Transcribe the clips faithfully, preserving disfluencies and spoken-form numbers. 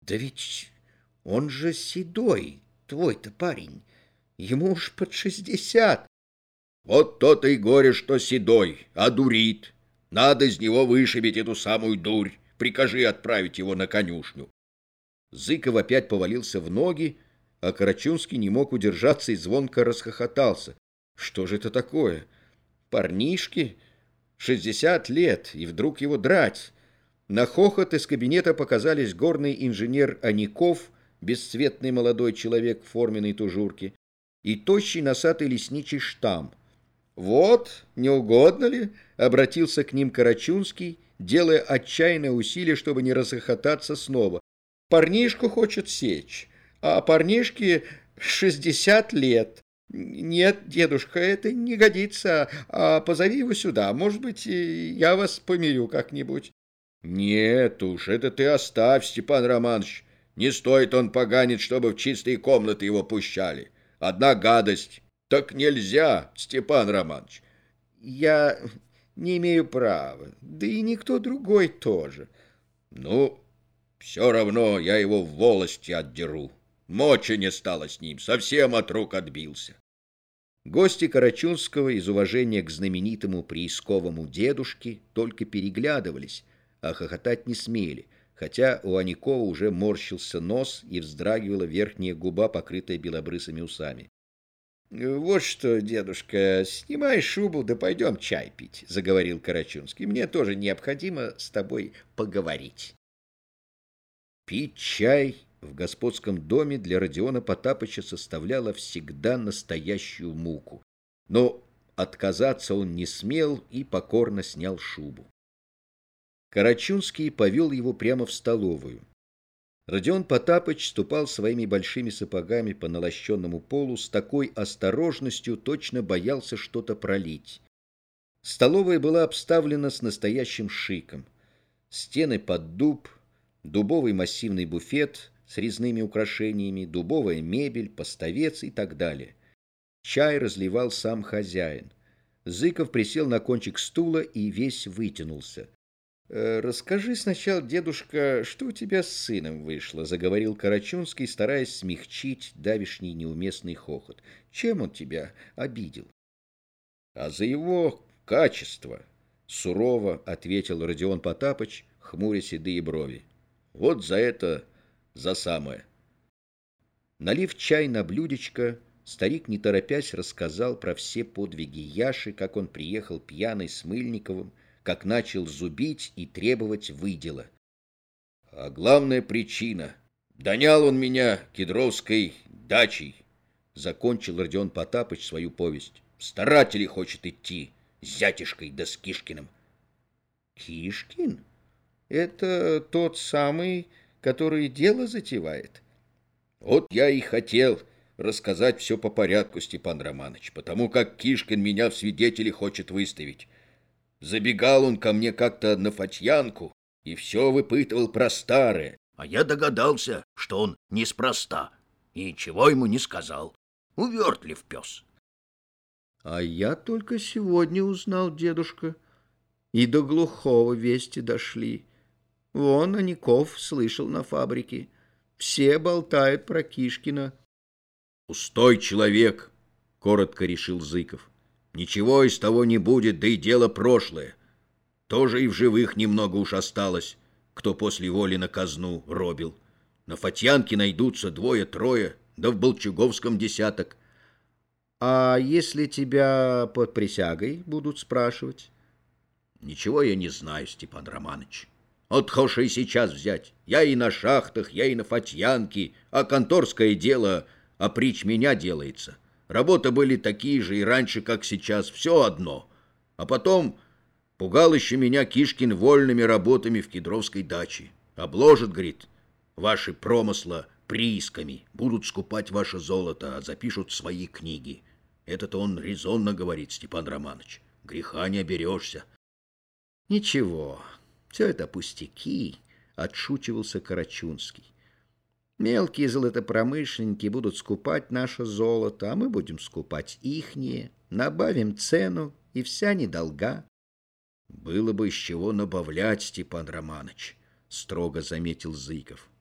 Да ведь он же седой, твой-то парень. Ему уж под шестьдесят. Вот то-то и горе, что седой, а дурит. Надо из него вышибить эту самую дурь. Прикажи отправить его на конюшню. Зыков опять повалился в ноги, а Карачунский не мог удержаться и звонко расхохотался. Что же это такое? Парнишке шестьдесят лет, и вдруг его драть. На хохот из кабинета показались горный инженер Аников, бесцветный молодой человек в форменной тужурке, и тощий носатый лесничий Штамм. «Вот, не угодно ли?» — обратился к ним Карачунский, делая отчаянное усилие, чтобы не расхохотаться снова. «Парнишку хочет сечь, а парнишке шестьдесят лет. Нет, дедушка, это не годится, а позови его сюда, может быть, я вас помирю как-нибудь». «Нет уж, это ты оставь, Степан Романович. Не стоит он поганить, чтобы в чистые комнаты его пущали. Одна гадость. Так нельзя, Степан Романович». «Я не имею права, да и никто другой тоже». «Ну, все равно я его в волости отдеру. Мочи не стало с ним, совсем от рук отбился». Гости Карачунского из уважения к знаменитому приисковому дедушке только переглядывались, а хохотать не смели, хотя у Аникова уже морщился нос и вздрагивала верхняя губа, покрытая белобрысыми усами. «Вот что, дедушка, снимай шубу, да пойдем чай пить», — заговорил Карачунский. «Мне тоже необходимо с тобой поговорить». Пить чай в господском доме для Родиона Потапыча составляло всегда настоящую муку. Но отказаться он не смел и покорно снял шубу. Карачунский повел его прямо в столовую. Родион Потапыч ступал своими большими сапогами по налощенному полу с такой осторожностью, точно боялся что-то пролить. Столовая была обставлена с настоящим шиком. Стены под дуб, дубовый массивный буфет с резными украшениями, дубовая мебель, поставец и так далее. Чай разливал сам хозяин. Зыков присел на кончик стула и весь вытянулся. «Расскажи сначала, дедушка, что у тебя с сыном вышло?» — заговорил Карачунский, стараясь смягчить давишний неуместный хохот. «Чем он тебя обидел?» «А за его качество», — сурово ответил Родион Потапыч, хмуря седые брови. «Вот за это, за самое». Налив чай на блюдечко, старик, не торопясь, рассказал про все подвиги Яши, как он приехал пьяный с Мыльниковым, как начал зубить и требовать выдела. А главная причина — донял он меня кедровской дачей, — закончил Родион Потапыч свою повесть. В старатели хочет идти с зятишкой да с Кишкиным. Кишкин? Это тот самый, который дело затевает? Вот я и хотел рассказать все по порядку, Степан Романович, потому как Кишкин меня в свидетели хочет выставить. Забегал он ко мне как-то на Фатьянку и все выпытывал про старое. А я догадался, что он неспроста, и ничего ему не сказал. Увертлив пес. А я только сегодня узнал, дедушка, и до глухого вести дошли. Вон Аников слышал на фабрике. Все болтают про Кишкина. Пустой человек, коротко решил Зыков. Ничего из того не будет, да и дело прошлое. Тоже и в живых немного уж осталось, кто после воли на казну робил. На Фатьянке найдутся двое-трое, да в Болчуговском десяток. А если тебя под присягой будут спрашивать? Ничего я не знаю, Степан Романович. Вот хошь и сейчас взять. Я и на шахтах, я и на Фатьянке, а конторское дело опричь меня делается. Работы были такие же и раньше, как сейчас, все одно. А потом пугал еще меня Кишкин вольными работами в кедровской даче. Обложат, говорит, ваши промысла приисками, будут скупать ваше золото, а запишут свои книги. Это-то он резонно говорит, Степан Романович. Греха не оберешься. Ничего, все это пустяки, отшучивался Карачунский. Мелкие золотопромышленники будут скупать наше золото, а мы будем скупать ихнее, набавим цену, и вся недолга. Было бы из чего набавлять, Степан Романович, строго заметил Зыков.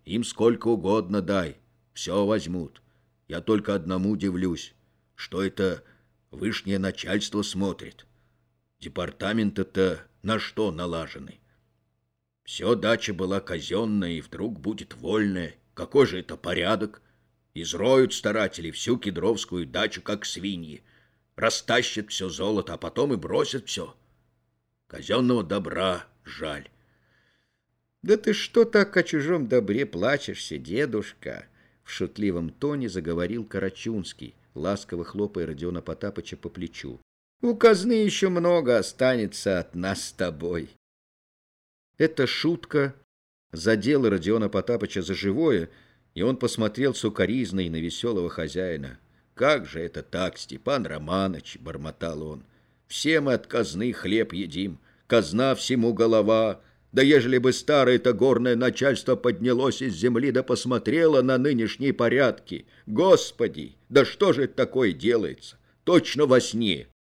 Им сколько угодно дай, все возьмут. Я только одному дивлюсь, что это вышнее начальство смотрит. Департаменты-то на что налажены? Все дача была казенная, и вдруг будет вольная. Какой же это порядок? Изроют старатели всю кедровскую дачу, как свиньи. Растащат все золото, а потом и бросят все. Казенного добра жаль. «Да ты что так о чужом добре плачешься, дедушка?» В шутливом тоне заговорил Карачунский, ласково хлопая Родиона Потапыча по плечу. «У казны еще много останется от нас с тобой». Эта шутка задела Родиона Потапыча за живое, и он посмотрел сукоризной на веселого хозяина. «Как же это так, Степан Романыч?» — бормотал он. «Все мы от казны хлеб едим, казна всему голова. Да ежели бы старое-то горное начальство поднялось из земли да посмотрело на нынешние порядки, Господи, да что же это такое делается? Точно во сне!»